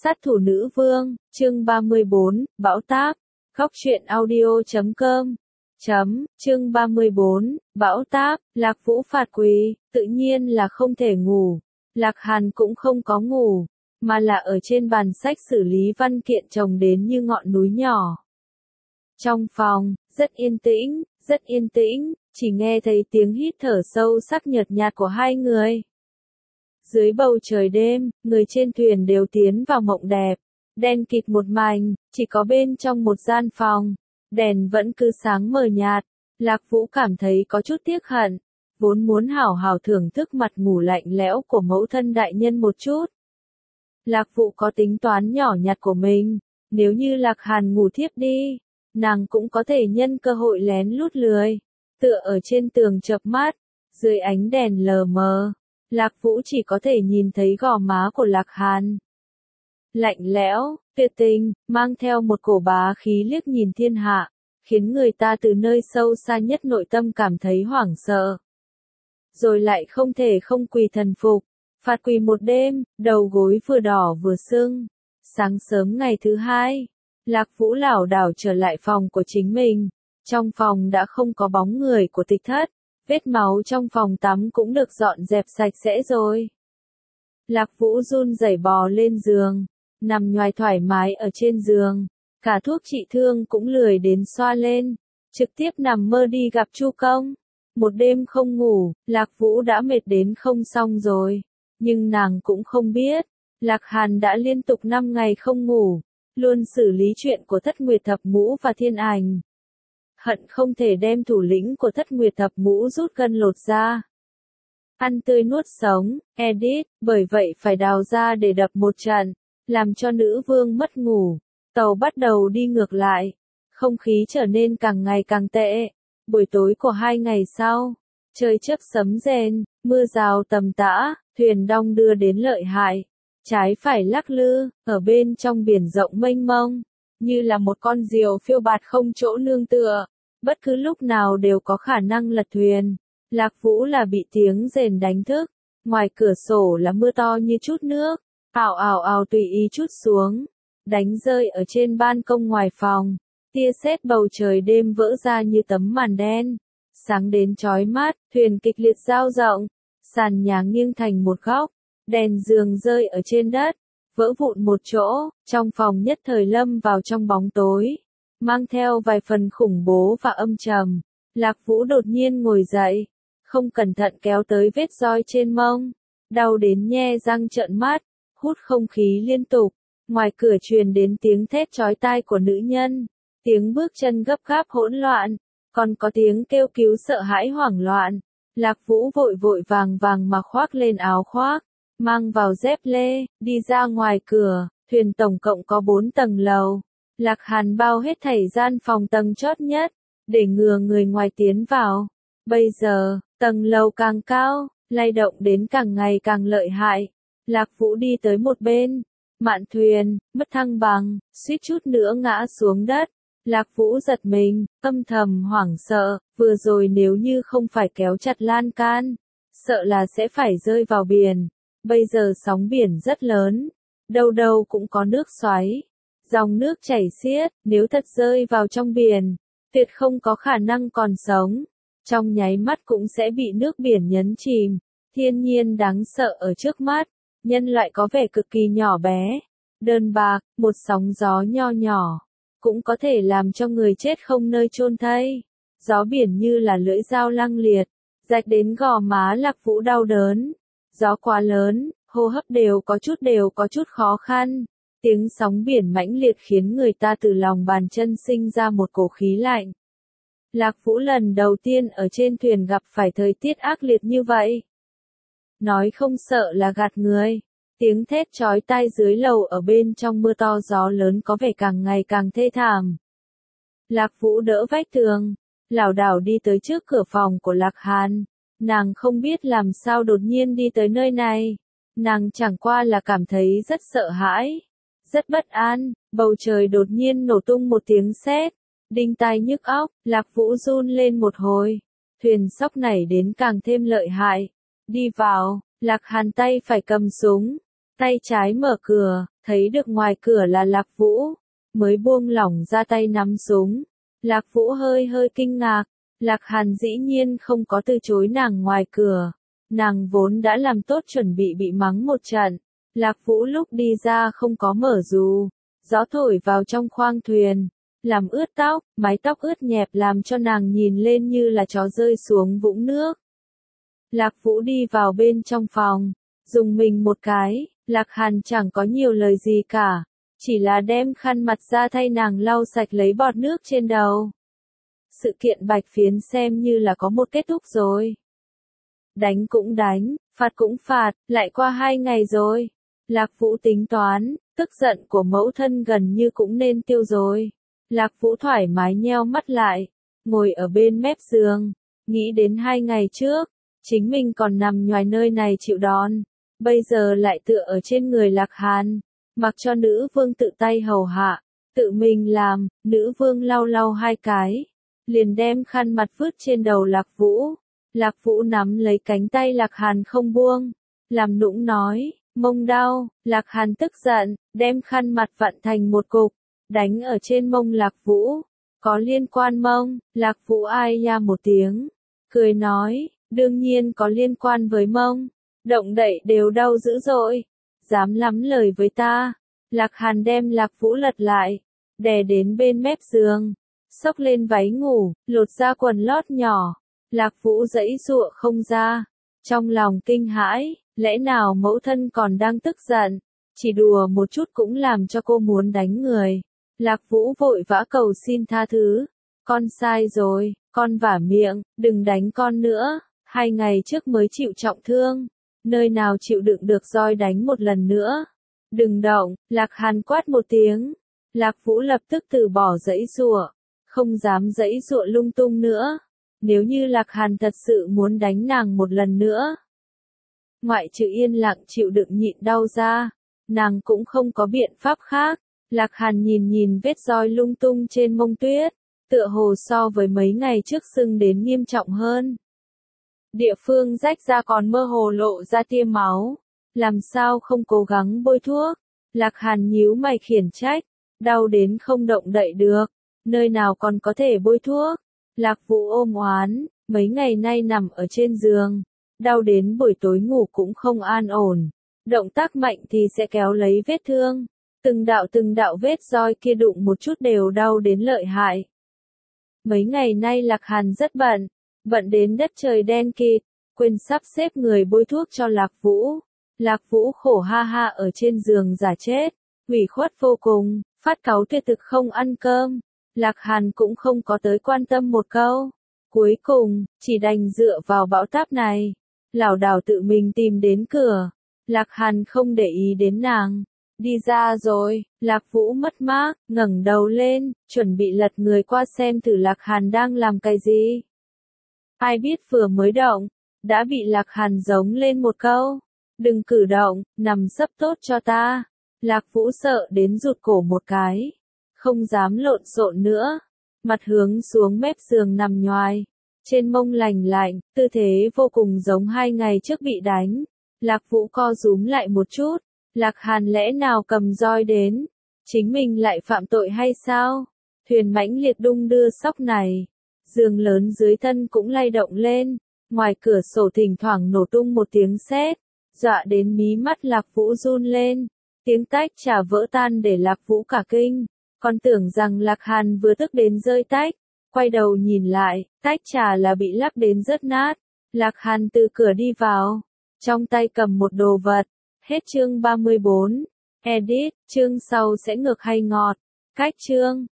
Sát thủ nữ vương, chương 34, bão táp, góc truyện audio.com. Chương 34, bão táp, Lạc Vũ phạt quỳ, tự nhiên là không thể ngủ. Lạc Hàn cũng không có ngủ, mà là ở trên bàn sách xử lý văn kiện chồng đến như ngọn núi nhỏ. Trong phòng, rất yên tĩnh, chỉ nghe thấy tiếng hít thở sâu sắc nhợt nhạt của hai người. Dưới bầu trời đêm, người trên thuyền đều tiến vào mộng đẹp. Đen kịt một mảnh, chỉ có bên trong một gian phòng. Đèn vẫn cứ sáng mờ nhạt. Lạc Vũ cảm thấy có chút tiếc hận. Vốn muốn hảo hảo thưởng thức mặt ngủ lạnh lẽo của mẫu thân đại nhân một chút. Lạc Vũ có tính toán nhỏ nhặt của mình. Nếu như Lạc Hàn ngủ thiếp đi, nàng cũng có thể nhân cơ hội lén lút lười. Tựa ở trên tường chợp mắt, dưới ánh đèn lờ mờ. Lạc Vũ chỉ có thể nhìn thấy gò má của Lạc Hàn. Lạnh lẽo, tuyệt tình, mang theo một cổ bá khí liếc nhìn thiên hạ, khiến người ta từ nơi sâu xa nhất nội tâm cảm thấy hoảng sợ. Rồi lại không thể không quỳ thần phục, phạt quỳ một đêm, đầu gối vừa đỏ vừa sưng. Sáng sớm ngày thứ hai, Lạc Vũ lảo đảo trở lại phòng của chính mình. Trong phòng đã không có bóng người của Tịch Thất. Vết máu trong phòng tắm cũng được dọn dẹp sạch sẽ rồi. Lạc Vũ run rẩy bò lên giường, nằm nhoài thoải mái ở trên giường, cả thuốc trị thương cũng lười đến xoa lên, trực tiếp nằm mơ đi gặp Chu Công. Một đêm không ngủ, Lạc Vũ đã mệt đến không xong rồi, nhưng nàng cũng không biết, Lạc Hàn đã liên tục 5 ngày không ngủ, luôn xử lý chuyện của Thất Nguyệt Thập Ngũ và Thiên Ảnh. Hận không thể đem thủ lĩnh của Thất Nguyệt Thập Ngũ rút gân lột ra. Ăn tươi nuốt sống, edit, bởi vậy phải đào ra để đập một trận, làm cho nữ vương mất ngủ. Tàu bắt đầu đi ngược lại, không khí trở nên càng ngày càng tệ. Buổi tối của 2 ngày sau, trời chớp sấm rền, mưa rào tầm tã, thuyền đong đưa đến lợi hại. Trái phải lắc lư, ở bên trong biển rộng mênh mông, như là một con diều phiêu bạt không chỗ nương tựa. Bất cứ lúc nào đều có khả năng lật thuyền. Lạc Vũ là bị tiếng rền đánh thức. Ngoài cửa sổ là mưa to như chút nước. Ào ào ào tùy ý chút xuống. Đánh rơi ở trên ban công ngoài phòng. Tia sét bầu trời đêm vỡ ra như tấm màn đen. Sáng đến chói mắt, thuyền kịch liệt dao rộng. Sàn nhà nghiêng thành một góc. Đèn giường rơi ở trên đất. Vỡ vụn một chỗ. Trong phòng nhất thời lâm vào trong bóng tối. Mang theo vài phần khủng bố và âm trầm. Lạc Vũ đột nhiên ngồi dậy. Không cẩn thận kéo tới vết roi trên mông. Đau đến nhe răng trợn mắt. Hút không khí liên tục. Ngoài cửa truyền đến tiếng thét chói tai của nữ nhân. Tiếng bước chân gấp gáp hỗn loạn. Còn có tiếng kêu cứu sợ hãi hoảng loạn. Lạc Vũ vội vội vàng vàng mà khoác lên áo khoác. Mang vào dép lê. Đi ra ngoài cửa. Thuyền tổng cộng có 4 tầng lầu. Lạc Hàn bao hết thảy gian phòng tầng chót nhất, để ngừa người ngoài tiến vào. Bây giờ, tầng lầu càng cao, lay động đến càng ngày càng lợi hại. Lạc Vũ đi tới một bên, mạn thuyền, mất thăng bằng, suýt chút nữa ngã xuống đất. Lạc Vũ giật mình, âm thầm hoảng sợ, vừa rồi nếu như không phải kéo chặt lan can, sợ là sẽ phải rơi vào biển. Bây giờ sóng biển rất lớn, đâu đâu cũng có nước xoáy. Dòng nước chảy xiết, nếu thật rơi vào trong biển, tuyệt không có khả năng còn sống. Trong nháy mắt cũng sẽ bị nước biển nhấn chìm. Thiên nhiên đáng sợ ở trước mắt, nhân loại có vẻ cực kỳ nhỏ bé, đơn bạc, một sóng gió nho nhỏ, cũng có thể làm cho người chết không nơi chôn thây. Gió biển như là lưỡi dao lăng liệt, rạch đến gò má Lạc Vũ đau đớn. Gió quá lớn, hô hấp đều có chút khó khăn. Tiếng sóng biển mãnh liệt khiến người ta từ lòng bàn chân sinh ra một cổ khí lạnh. Lạc Vũ lần đầu tiên ở trên thuyền gặp phải thời tiết ác liệt như vậy. Nói không sợ là gạt người. Tiếng thét chói tai dưới lầu ở bên trong mưa to gió lớn có vẻ càng ngày càng thê thảm. Lạc Vũ đỡ vách tường, lảo đảo đi tới trước cửa phòng của Lạc Hàn. Nàng không biết làm sao đột nhiên đi tới nơi này. Nàng chẳng qua là cảm thấy rất sợ hãi. Rất bất an, bầu trời đột nhiên nổ tung một tiếng sét, đinh tai nhức óc. Lạc Vũ run lên một hồi, thuyền sóc nảy đến càng thêm lợi hại. Đi vào, Lạc Hàn tay phải cầm súng, tay trái mở cửa, thấy được ngoài cửa là Lạc Vũ, mới buông lỏng ra tay nắm súng. Lạc Vũ hơi hơi kinh ngạc, Lạc Hàn dĩ nhiên không có từ chối nàng ngoài cửa. Nàng vốn đã làm tốt chuẩn bị mắng một trận. Lạc Vũ lúc đi ra không có mở dù, gió thổi vào trong khoang thuyền, làm ướt tóc, mái tóc ướt nhẹp làm cho nàng nhìn lên như là chó rơi xuống vũng nước. Lạc Vũ đi vào bên trong phòng, dùng mình một cái, Lạc Hàn chẳng có nhiều lời gì cả, chỉ là đem khăn mặt ra thay nàng lau sạch lấy bọt nước trên đầu. Sự kiện Bạch Phiến xem như là có một kết thúc rồi. Đánh cũng đánh, phạt cũng phạt, lại qua 2 ngày rồi. Lạc Vũ tính toán, tức giận của mẫu thân gần như cũng nên tiêu rồi. Lạc Vũ thoải mái nheo mắt lại, ngồi ở bên mép giường, nghĩ đến 2 ngày trước, chính mình còn nằm nhoài nơi này chịu đòn, bây giờ lại tựa ở trên người Lạc Hàn, mặc cho nữ vương tự tay hầu hạ, tự mình làm, nữ vương lau lau 2 cái, liền đem khăn mặt vứt trên đầu Lạc Vũ. Lạc Vũ nắm lấy cánh tay Lạc Hàn không buông, làm nũng nói, mông đau. Lạc Hàn tức giận, đem khăn mặt vặn thành một cục, đánh ở trên mông Lạc Vũ. Có liên quan mông? Lạc Vũ ai ya một tiếng, cười nói, đương nhiên có liên quan với mông, động đậy đều đau dữ dội, dám lắm lời với ta. Lạc Hàn đem Lạc Vũ lật lại, đè đến bên mép giường, xốc lên váy ngủ, lột ra quần lót nhỏ. Lạc Vũ giãy giụa không ra, trong lòng kinh hãi, lẽ nào mẫu thân còn đang tức giận, chỉ đùa một chút cũng làm cho cô muốn đánh người. Lạc Vũ vội vã cầu xin tha thứ, con sai rồi, con vả miệng, đừng đánh con nữa, 2 ngày trước mới chịu trọng thương, nơi nào chịu đựng được roi đánh một lần nữa. Đừng động, Lạc Hàn quát một tiếng, Lạc Vũ lập tức từ bỏ giãy giụa, không dám giãy giụa lung tung nữa. Nếu như Lạc Hàn thật sự muốn đánh nàng một lần nữa, ngoại trừ yên lặng chịu đựng nhịn đau ra, nàng cũng không có biện pháp khác. Lạc Hàn nhìn vết roi lung tung trên mông tuyết, tựa hồ so với mấy ngày trước sưng đến nghiêm trọng hơn. Địa phương rách ra còn mơ hồ lộ ra tia máu, làm sao không cố gắng bôi thuốc. Lạc Hàn nhíu mày khiển trách, đau đến không động đậy được, nơi nào còn có thể bôi thuốc. Lạc Vũ ôm oán, mấy ngày nay nằm ở trên giường, đau đến buổi tối ngủ cũng không an ổn, động tác mạnh thì sẽ kéo lấy vết thương, từng đạo vết roi kia đụng một chút đều đau đến lợi hại. Mấy ngày nay Lạc Hàn rất bận đến đất trời đen kịt, quên sắp xếp người bôi thuốc cho Lạc Vũ. Lạc Vũ khổ ha ha ở trên giường giả chết, ủy khuất vô cùng, phát cáu tuyệt thực không ăn cơm. Lạc Hàn cũng không có tới quan tâm một câu. Cuối cùng, chỉ đành dựa vào bão táp này, lảo đảo tự mình tìm đến cửa. Lạc Hàn không để ý đến nàng. Đi ra rồi, Lạc Vũ mất mát, ngẩng đầu lên, chuẩn bị lật người qua xem thử Lạc Hàn đang làm cái gì. Ai biết vừa mới động, đã bị Lạc Hàn giống lên một câu. Đừng cử động, nằm sấp tốt cho ta. Lạc Vũ sợ đến rụt cổ một cái, không dám lộn xộn nữa, mặt hướng xuống mép giường nằm nhoài, trên mông lành lạnh, tư thế vô cùng giống 2 ngày trước bị đánh. Lạc Vũ co rúm lại một chút, Lạc Hàn lẽ nào cầm roi đến, chính mình lại phạm tội hay sao? Thuyền mãnh liệt đung đưa sóc này, giường lớn dưới thân cũng lay động lên, ngoài cửa sổ thỉnh thoảng nổ tung một tiếng sét, dọa đến mí mắt Lạc Vũ run lên, tiếng tách trà vỡ tan để Lạc Vũ cả kinh. Còn tưởng rằng Lạc Hàn vừa tức đến rơi tách, quay đầu nhìn lại, tách trà là bị lắp đến rớt nát. Lạc Hàn từ cửa đi vào, trong tay cầm một đồ vật. Hết chương 34. Edit, chương sau sẽ ngược hay ngọt. Cách chương.